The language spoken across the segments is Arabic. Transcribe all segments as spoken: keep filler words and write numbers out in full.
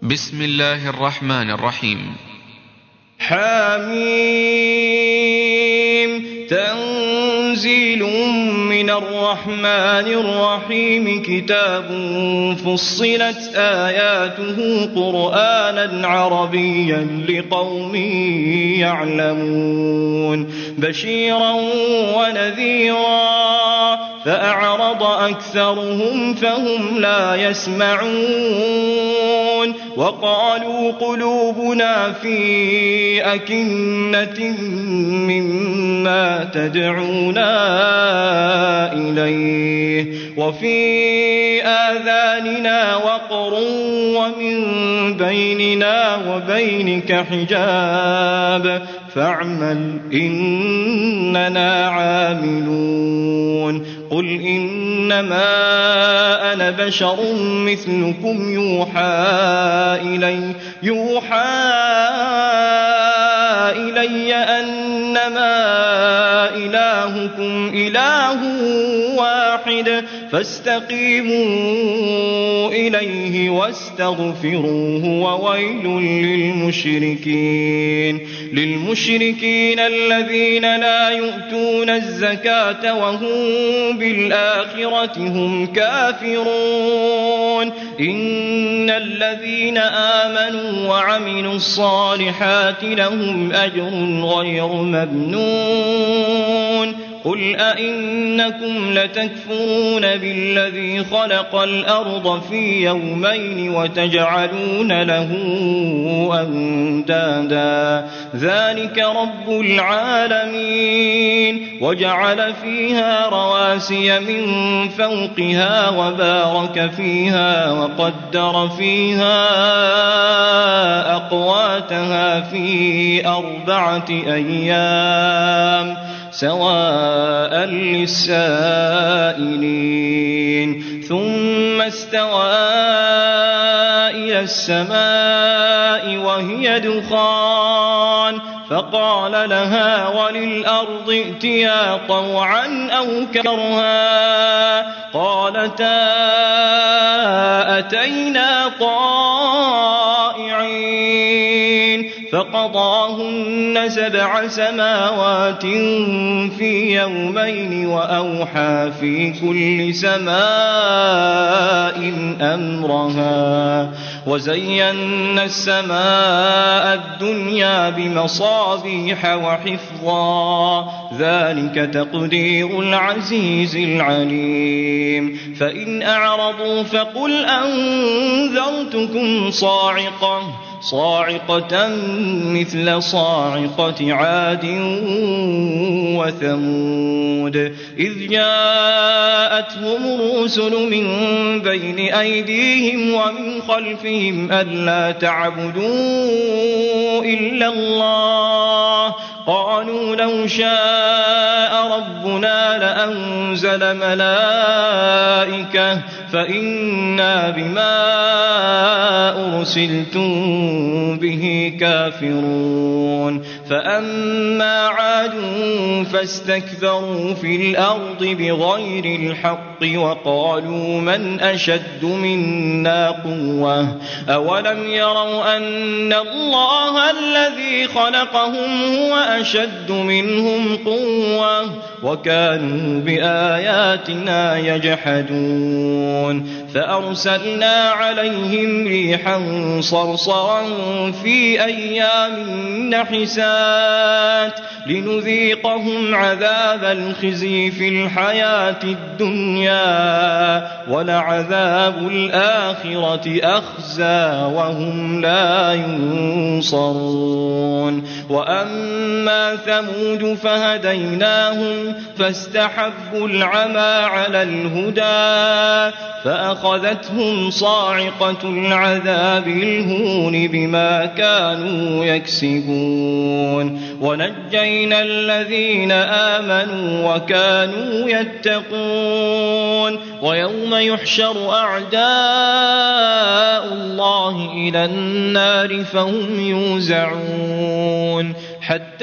بسم الله الرحمن الرحيم. حميم تنزيل من الرحمن الرحيم كتاب فصلت آياته قرآنا عربيا لقوم يعلمون بشيرا ونذيرا فأعرض أكثرهم فهم لا يسمعون وقالوا قلوبنا في أكنة مما تدعونا إليه وفي آذاننا وقر ومن بيننا وبينك حجاب فاعمل إننا عاملون قل إنما أنا بشر مثلكم يوحى إلي يوحى إلي أنما إلهكم إله واحد فاستقيموا إليه واستغفروه وويل للمشركين للمشركين الذين لا يؤتون الزكاة وهم بالآخرة هم كافرون إن الذين آمنوا وعملوا الصالحات لهم أجر غير ممنون قل أئنكم لتكفرون بالذي خلق الأرض في يومين وتجعلون له أندادا ذلك رب العالمين وجعل فيها رواسي من فوقها وبارك فيها وقدر فيها أقواتها في أربعة أيام سواء للسائلين ثم استوى إلى السماء وهي دخان فقال لها وللأرض ائتيا طوعا أو كرها قالتا أتينا طائعين فقضاهن سبع سماوات في يومين وأوحى في كل سماء أمرها وزينا السماء الدنيا بمصابيح وحفظا ذلك تقدير العزيز العليم فإن أعرضوا فقل أنذرتكم صاعقة صاعقة مثل صاعقة عاد وثمود إذ جاءتهم الرسل من بين أيديهم ومن خلفهم ألا تعبدوا إلا الله قالوا لو شاء ربنا لأنزل ملائكة فإنا بما أرسلتم به كافرون فأما عاد فاستكبروا في الأرض بغير الحق وقالوا من أشد منا قوة أولم يروا أن الله الذي خلقهم هو أشد منهم قوة وكانوا بآياتنا يجحدون فأرسلنا عليهم ريحا صرصرا في أيام نحسات لنذيقهم عذاب الخزي في الحياة الدنيا ولعذاب الآخرة أخزى وهم لا ينصرون وأما ثمود فهديناهم فاستحبوا العمى على الهدى فأخذتهم صاعقة العذاب الهون بما كانوا يكسبون ونجينا الذين آمنوا وكانوا يتقون ويوم يحشر أعداء الله إلى النار فهم يوزعون حتى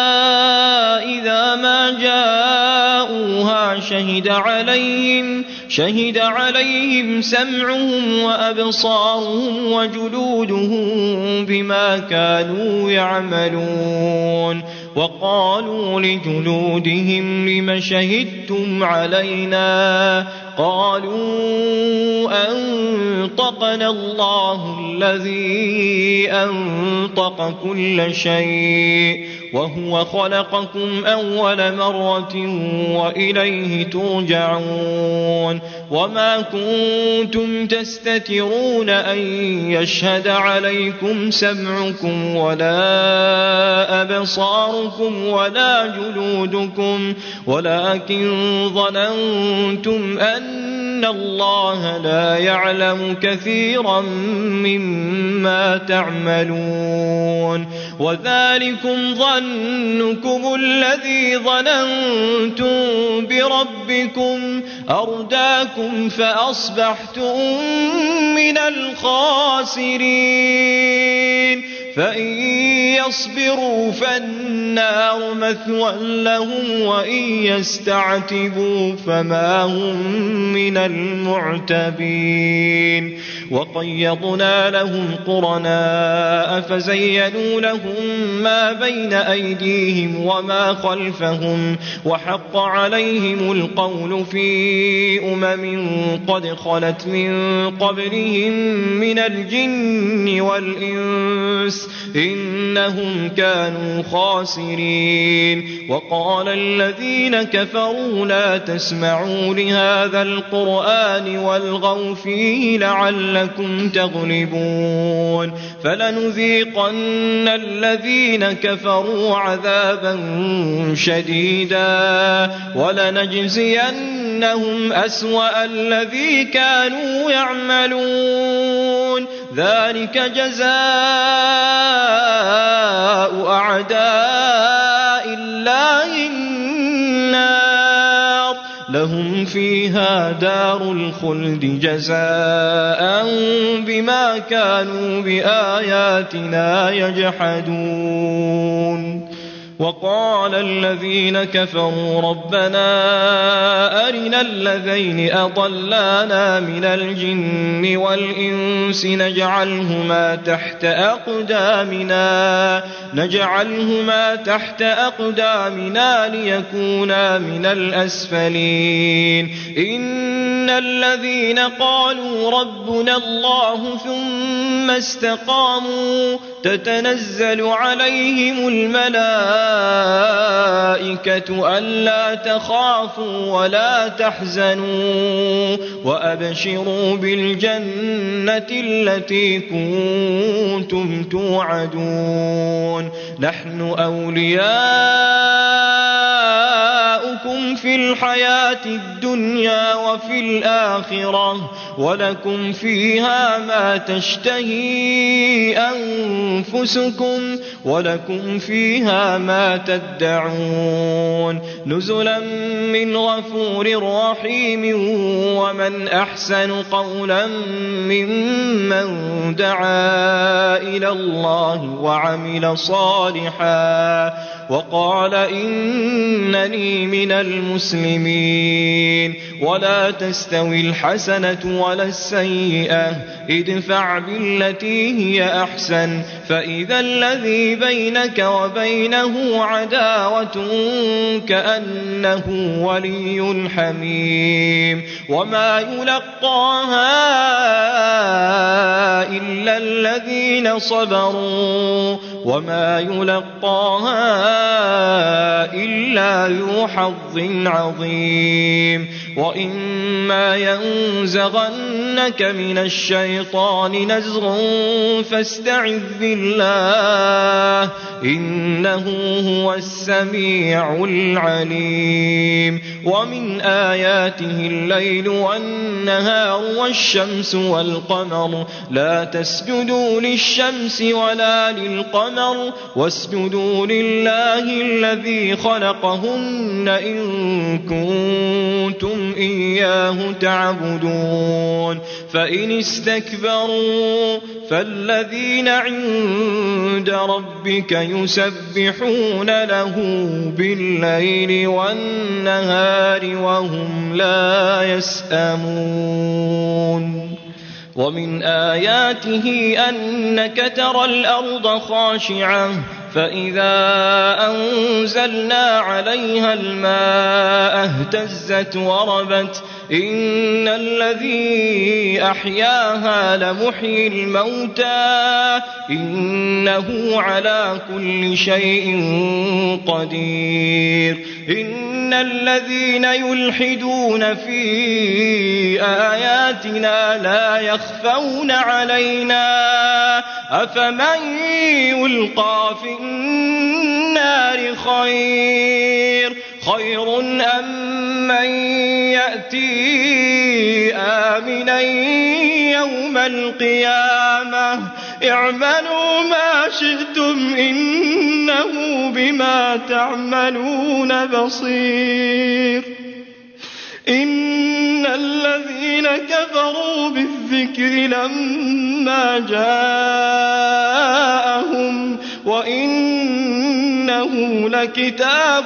إذا ما جاءوها شهد عليهم شهد عليهم سمعهم وأبصارهم وجلودهم بما كانوا يعملون وقالوا لجلودهم لم شهدتم علينا قالوا أنطقنا الله الذي أنطق كل شيء وهو خلقكم أول مرة وإليه ترجعون وما كنتم تستترون أن يشهد عليكم سمعكم ولا أبصاركم ولا جلودكم ولكن ظننتم أن الله لا يعلم كثيرا مما تعملون وذلكم ظنكم الذي ظننتم بربكم أرداكم فأصبحتم من الخاسرين فإن يصبروا فالنار مثوى لهم وإن يستعتبوا فما هم من المعتبين وقيضنا لهم قرناء فزينوا لهم ما بين أيديهم وما خلفهم وحق عليهم القول في أمم قد خلت من قبلهم من الجن والإنس إنهم كانوا خاسرين وقال الذين كفروا لا تسمعوا لهذا القرآن والغوا فيه لعلكم تغلبون فلنذيقن الذين كفروا عذابا شديدا ولنجزينهم أسوأ الذي كانوا يعملون ذلك جزاء أعداء الله النار لهم فيها دار الخلد جزاء بما كانوا بآياتنا يجحدون وقال الذين كفروا ربنا أرنا الذين أضلانا من الجن والإنس نجعلهما تحت أقدامنا نجعلهما تحت أقدامنا ليكونا من الأسفلين إن الذين قالوا ربنا الله ثم استقاموا تتنزل عليهم الملائكة ألا تخافوا ولا تحزنوا وأبشروا بالجنة التي كنتم توعدون نحن أولياؤكم في الحياة الدنيا وفي الآخرة ولكم فيها ما تشتهي أنفسكم ولكم فيها ما تدعون نزلا من غفور رحيم ومن أحسن قولا ممن دعا إلى الله وعمل صالحا وقال إنني من المسلمين ولا تستوي الحسنة ولا السيئة ادفع بالتي هي أحسن فإذا الذي بينك وبينه عداوة كأنه ولي حميم وما يلقاها إلا الذين صبروا وما يلقاها إلا ذو حظ عظيم وإما ينزغنك من الشيطان نزغ فاستعذ بالله إنه هو السميع العليم ومن آياته الليل والنهار والشمس والقمر لا تسجدوا للشمس ولا للقمر واسجدوا لله الذي خلقهن إن كنتم إياه تعبدون فإن استكبروا فالذين عند ربك يسبحون له بالليل والنهار وهم لا يسأمون ومن آياته أنك ترى الأرض خاشعة فإذا أنزلنا عليها الماء اهتزت وربت إن الذي أحياها لمحيي الموتى إنه على كل شيء قدير إن الذين يلحدون في آياتنا لا يخفون علينا أفمن يلقى في النار خير خير أم من يأتي آمنا يوم القيامة اعملوا ما شئتم إنه بما تعملون بصير إن الذين كفروا بالذكر لما جاءهم وإنه لكتاب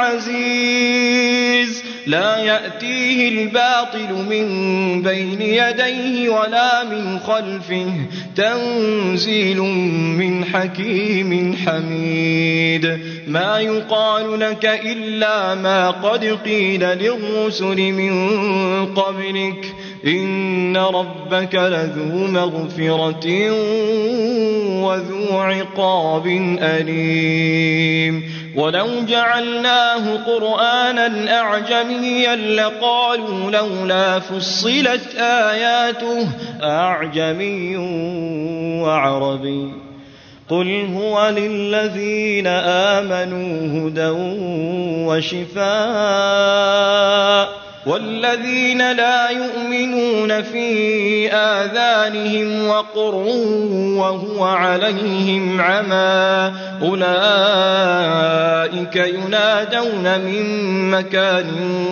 عزيز لا يأتيه الباطل من بين يديه ولا من خلفه تنزيل من حكيم حميد ما يقال لك إلا ما قد قيل للرسل من قبلك إن ربك لذو مغفرة وذو عقاب أليم ولو جعلناه قرآنا أعجميا لقالوا لولا فصلت آياته أعجمي وعربي قل هو للذين آمنوا هدى وشفاء والذين لا يؤمنون في آذانهم وقر وهو عليهم عمى أولئك ينادون من مكان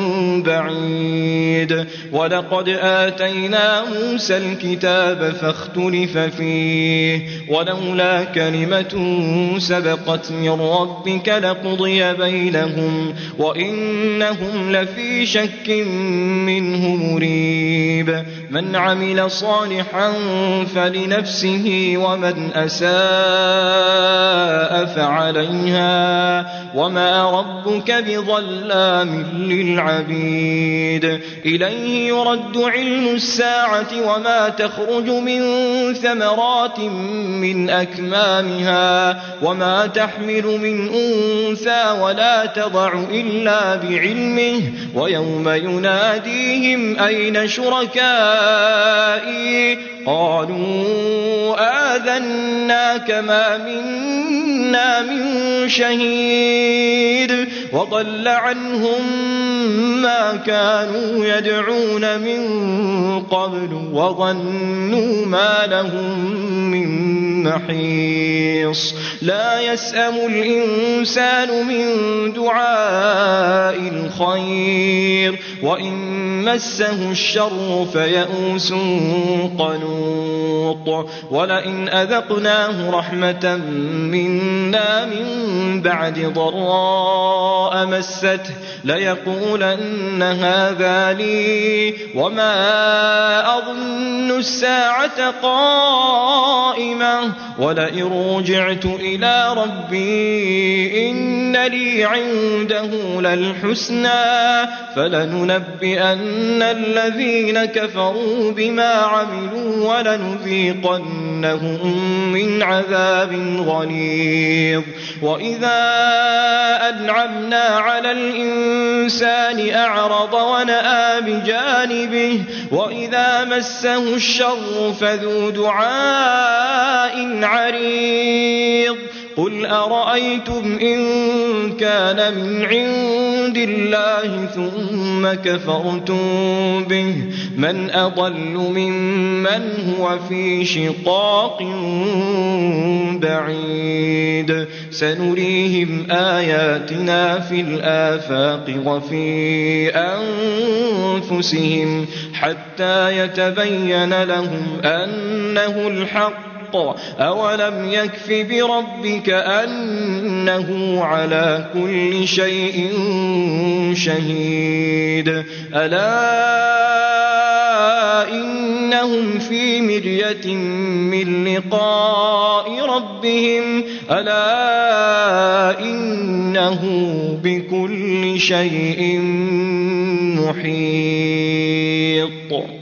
بعيد ولقد آتينا موسى الكتاب فاختلف فيه ولولا كلمة سبقت من ربك لقضي بينهم وإنهم لفي شك منه مريب من عمل صالحا فلنفسه ومن أساء فعليها وما ربك بظلام للعبيد إليه يرد علم الساعة وما تخرج من ثمرات من أكمامها وما تحمل من أنثى ولا تضع إلا بعلمه ويوم يناديهم أين شركائي قالوا آذناك ما منا من شهيد وضل عنهم ما كانوا يدعون من قبل وظنوا ما لهم من محيص لا يسأم الإنسان من دعاء الخير وإن مسه الشر فيئوس قنوط ولئن أذقناه رحمة منا من بعد ضراء مسته ليقولن هذا لي وما أظن الساعة قائمة ولئن رجعت إلى ربي إن لي عنده للحسنى فلننبئن الذين كفروا بما عملوا ولنذيقنهم من عذاب غليظ وإذا أنعمنا على الإنسان أعرض ونأى بجانبه وإذا مسه الشر فذو دعاء عريض قل أرأيتم إن كان من عند الله ثم كفرتم به من أضل ممن هو في شقاق بعيد سنريهم آياتنا في الآفاق وفي أنفسهم حتى يتبين لهم أنه الحق أولم يكف بربك أنه على كل شيء شهيد ألا إنهم في مرية من لقاء ربهم ألا إنه بكل شيء محيط.